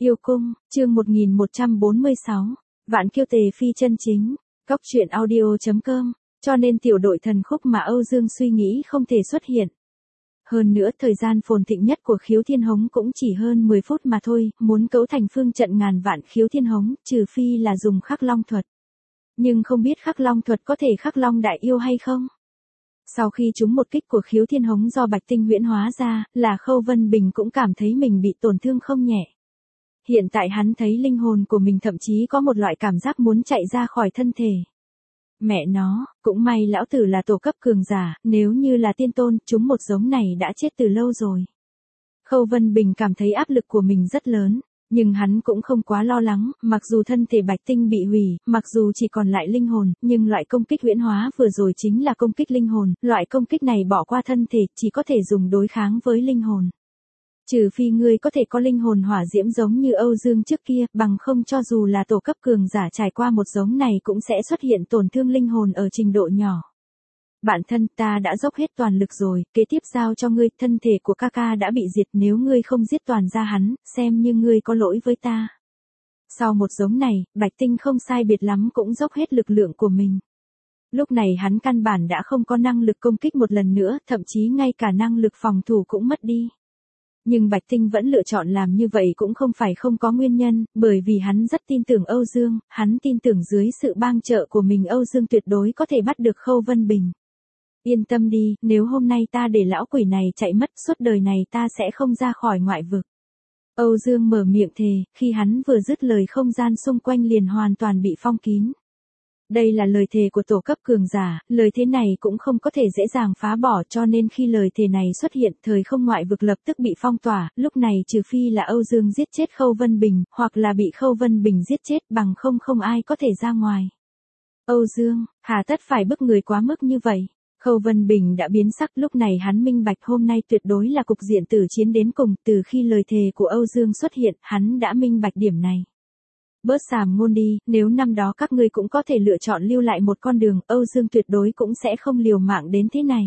Yêu cung, chương 1146, Vạn kiêu tề phi chân chính, Cóc truyện audio.com, cho nên tiểu đội thần khúc mà Âu Dương suy nghĩ không thể xuất hiện. Hơn nữa thời gian phồn thịnh nhất của khiếu thiên hống cũng chỉ hơn 10 phút mà thôi, muốn cấu thành phương trận ngàn vạn khiếu thiên hống, trừ phi là dùng khắc long thuật. Nhưng không biết khắc long thuật có thể khắc long đại yêu hay không? Sau khi trúng một kích của khiếu thiên hống do Bạch Tinh huyễn hóa ra, là Khâu Vân Bình cũng cảm thấy mình bị tổn thương không nhẹ. Hiện tại hắn thấy linh hồn của mình thậm chí có một loại cảm giác muốn chạy ra khỏi thân thể. Mẹ nó, cũng may lão tử là tổ cấp cường giả, nếu như là tiên tôn, chúng một giống này đã chết từ lâu rồi. Khâu Vân Bình cảm thấy áp lực của mình rất lớn, nhưng hắn cũng không quá lo lắng, mặc dù thân thể Bạch Tinh bị hủy, mặc dù chỉ còn lại linh hồn, nhưng loại công kích huyễn hóa vừa rồi chính là công kích linh hồn, loại công kích này bỏ qua thân thể, chỉ có thể dùng đối kháng với linh hồn. Trừ phi ngươi có thể có linh hồn hỏa diễm giống như Âu Dương trước kia, bằng không cho dù là tổ cấp cường giả trải qua một giống này cũng sẽ xuất hiện tổn thương linh hồn ở trình độ nhỏ. Bạn thân, ta đã dốc hết toàn lực rồi, kế tiếp giao cho ngươi, thân thể của ca ca đã bị diệt, nếu ngươi không giết toàn ra hắn, xem như ngươi có lỗi với ta. Sau một giống này, Bạch Tinh không sai biệt lắm cũng dốc hết lực lượng của mình. Lúc này hắn căn bản đã không có năng lực công kích một lần nữa, thậm chí ngay cả năng lực phòng thủ cũng mất đi. Nhưng Bạch Tinh vẫn lựa chọn làm như vậy cũng không phải không có nguyên nhân, bởi vì hắn rất tin tưởng Âu Dương, hắn tin tưởng dưới sự bang trợ của mình Âu Dương tuyệt đối có thể bắt được Khâu Vân Bình. Yên tâm đi, nếu hôm nay ta để lão quỷ này chạy mất, suốt đời này ta sẽ không ra khỏi ngoại vực. Âu Dương mở miệng thề, khi hắn vừa dứt lời không gian xung quanh liền hoàn toàn bị phong kín. Đây là lời thề của tổ cấp cường giả, lời thế này cũng không có thể dễ dàng phá bỏ, cho nên khi lời thề này xuất hiện, thời không ngoại vực lập tức bị phong tỏa, lúc này trừ phi là Âu Dương giết chết Khâu Vân Bình, hoặc là bị Khâu Vân Bình giết chết, bằng không ai có thể ra ngoài. Âu Dương, hà tất phải bức người quá mức như vậy? Khâu Vân Bình đã biến sắc, lúc này hắn minh bạch hôm nay tuyệt đối là cục diện tử chiến đến cùng, từ khi lời thề của Âu Dương xuất hiện, hắn đã minh bạch điểm này. Bớt xàm ngôn đi, nếu năm đó các ngươi cũng có thể lựa chọn lưu lại một con đường, Âu Dương tuyệt đối cũng sẽ không liều mạng đến thế này.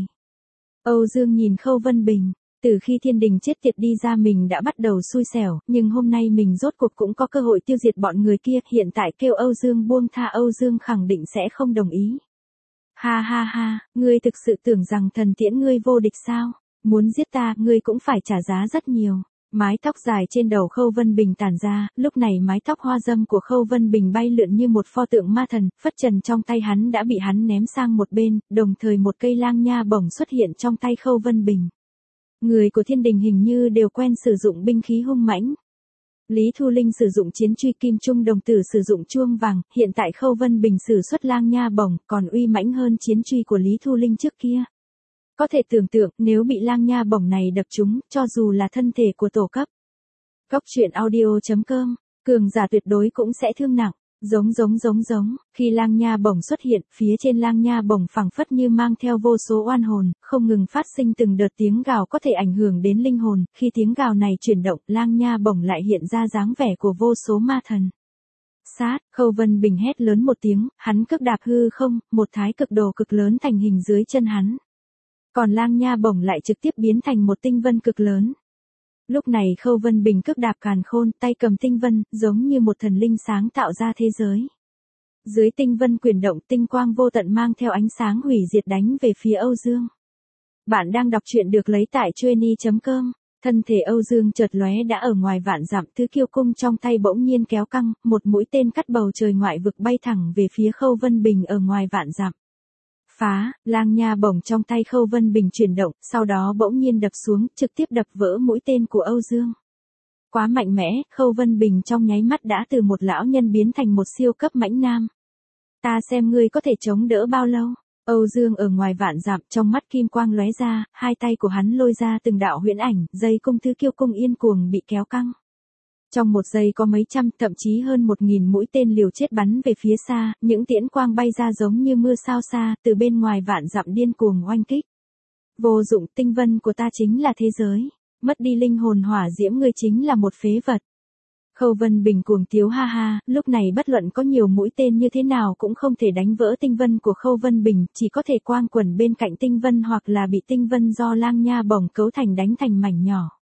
Âu Dương nhìn Khâu Vân Bình, từ khi thiên đình chết tiệt đi ra mình đã bắt đầu xui xẻo, nhưng hôm nay mình rốt cuộc cũng có cơ hội tiêu diệt bọn người kia, hiện tại kêu Âu Dương buông tha, Âu Dương khẳng định sẽ không đồng ý. Ha ha ha, ngươi thực sự tưởng rằng thần tiễn ngươi vô địch sao? Muốn giết ta, ngươi cũng phải trả giá rất nhiều. Mái tóc dài trên đầu Khâu Vân Bình tản ra, lúc này mái tóc hoa dâm của Khâu Vân Bình bay lượn như một pho tượng ma thần, phất trần trong tay hắn đã bị hắn ném sang một bên, đồng thời một cây lang nha bổng xuất hiện trong tay Khâu Vân Bình. Người của thiên đình hình như đều quen sử dụng binh khí hung mãnh. Lý Thu Linh sử dụng chiến truy kim trung, đồng tử sử dụng chuông vàng, hiện tại Khâu Vân Bình sử xuất lang nha bổng, còn uy mãnh hơn chiến truy của Lý Thu Linh trước kia. Có thể tưởng tượng, nếu bị lang nha bổng này đập trúng, cho dù là thân thể của tổ cấp. Cóc truyện audio.com, cường giả tuyệt đối cũng sẽ thương nặng. Giống, khi lang nha bổng xuất hiện, phía trên lang nha bổng phảng phất như mang theo vô số oan hồn, không ngừng phát sinh từng đợt tiếng gào có thể ảnh hưởng đến linh hồn, khi tiếng gào này chuyển động, lang nha bổng lại hiện ra dáng vẻ của vô số ma thần. Sát, Khâu Vân Bình hét lớn một tiếng, hắn cước đạp hư không, một thái cực đồ cực lớn thành hình dưới chân hắn. Còn lang nha bổng lại trực tiếp biến thành một tinh vân cực lớn. Lúc này Khâu Vân Bình cước đạp càn khôn, tay cầm tinh vân, giống như một thần linh sáng tạo ra thế giới. Dưới tinh vân chuyển động, tinh quang vô tận mang theo ánh sáng hủy diệt đánh về phía Âu Dương. Bạn đang đọc truyện được lấy tại Chueny.com. Thân thể Âu Dương chợt lóe đã ở ngoài vạn dặm, thứ kiêu cung trong tay bỗng nhiên kéo căng, một mũi tên cắt bầu trời ngoại vực bay thẳng về phía Khâu Vân Bình ở ngoài vạn dặm. Phá, lang nha bổng trong tay Khâu Vân Bình chuyển động, sau đó bỗng nhiên đập xuống, trực tiếp đập vỡ mũi tên của Âu Dương. Quá mạnh mẽ, Khâu Vân Bình trong nháy mắt đã từ một lão nhân biến thành một siêu cấp mãnh nam. Ta xem ngươi có thể chống đỡ bao lâu. Âu Dương ở ngoài vạn dặm, trong mắt kim quang lóe ra, hai tay của hắn lôi ra từng đạo huyễn ảnh, dây cung thứ kiêu cung yên cuồng bị kéo căng. Trong một giây có mấy trăm, thậm chí hơn 1000 mũi tên liều chết bắn về phía xa, những tiễn quang bay ra giống như mưa sao xa, từ bên ngoài vạn dặm điên cuồng oanh kích. Vô dụng, tinh vân của ta chính là thế giới, mất đi linh hồn hỏa diễm ngươi chính là một phế vật. Khâu Vân Bình cuồng tiếu ha ha, lúc này bất luận có nhiều mũi tên như thế nào cũng không thể đánh vỡ tinh vân của Khâu Vân Bình, chỉ có thể quang quẩn bên cạnh tinh vân hoặc là bị tinh vân do lang nha bổng cấu thành đánh thành mảnh nhỏ.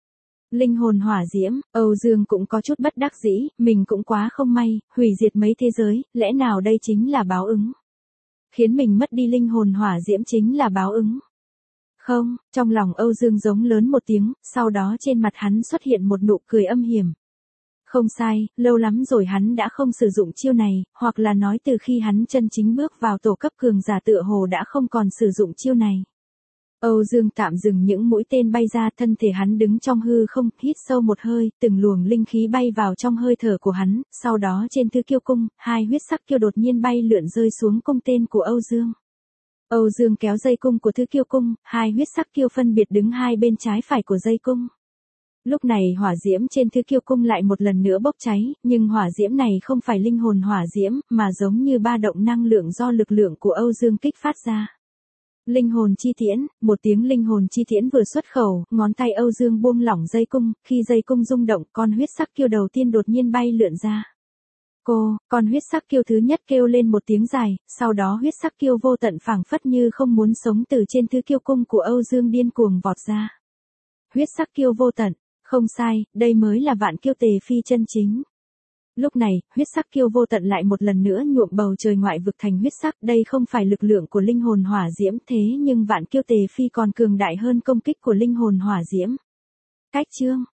Linh hồn hỏa diễm, Âu Dương cũng có chút bất đắc dĩ, mình cũng quá không may, hủy diệt mấy thế giới, lẽ nào đây chính là báo ứng? Khiến mình mất đi linh hồn hỏa diễm chính là báo ứng. Không, trong lòng Âu Dương giống lớn một tiếng, sau đó trên mặt hắn xuất hiện một nụ cười âm hiểm. Không sai, lâu lắm rồi hắn đã không sử dụng chiêu này, hoặc là nói từ khi hắn chân chính bước vào tổ cấp cường giả tựa hồ đã không còn sử dụng chiêu này. Âu Dương tạm dừng những mũi tên bay ra, thân thể hắn đứng trong hư không, hít sâu một hơi, từng luồng linh khí bay vào trong hơi thở của hắn, sau đó trên thứ kiêu cung, hai huyết sắc kiêu đột nhiên bay lượn rơi xuống cung tên của Âu Dương. Âu Dương kéo dây cung của thứ kiêu cung, hai huyết sắc kiêu phân biệt đứng hai bên trái phải của dây cung. Lúc này hỏa diễm trên thứ kiêu cung lại một lần nữa bốc cháy, nhưng hỏa diễm này không phải linh hồn hỏa diễm, mà giống như ba động năng lượng do lực lượng của Âu Dương kích phát ra. Linh hồn chi tiễn, một tiếng linh hồn chi tiễn vừa xuất khẩu, ngón tay Âu Dương buông lỏng dây cung, khi dây cung rung động, con huyết sắc kiêu đầu tiên đột nhiên bay lượn ra. Con huyết sắc kiêu thứ nhất kêu lên một tiếng dài, sau đó huyết sắc kiêu vô tận phảng phất như không muốn sống từ trên thứ kiêu cung của Âu Dương điên cuồng vọt ra. Huyết sắc kiêu vô tận, không sai, đây mới là vạn kiêu tề phi chân chính. Lúc này, huyết sắc kiêu vô tận lại một lần nữa nhuộm bầu trời ngoại vực thành huyết sắc, đây không phải lực lượng của linh hồn hỏa diễm thế nhưng vạn kiêu tề phi còn cường đại hơn công kích của linh hồn hỏa diễm. Cách chương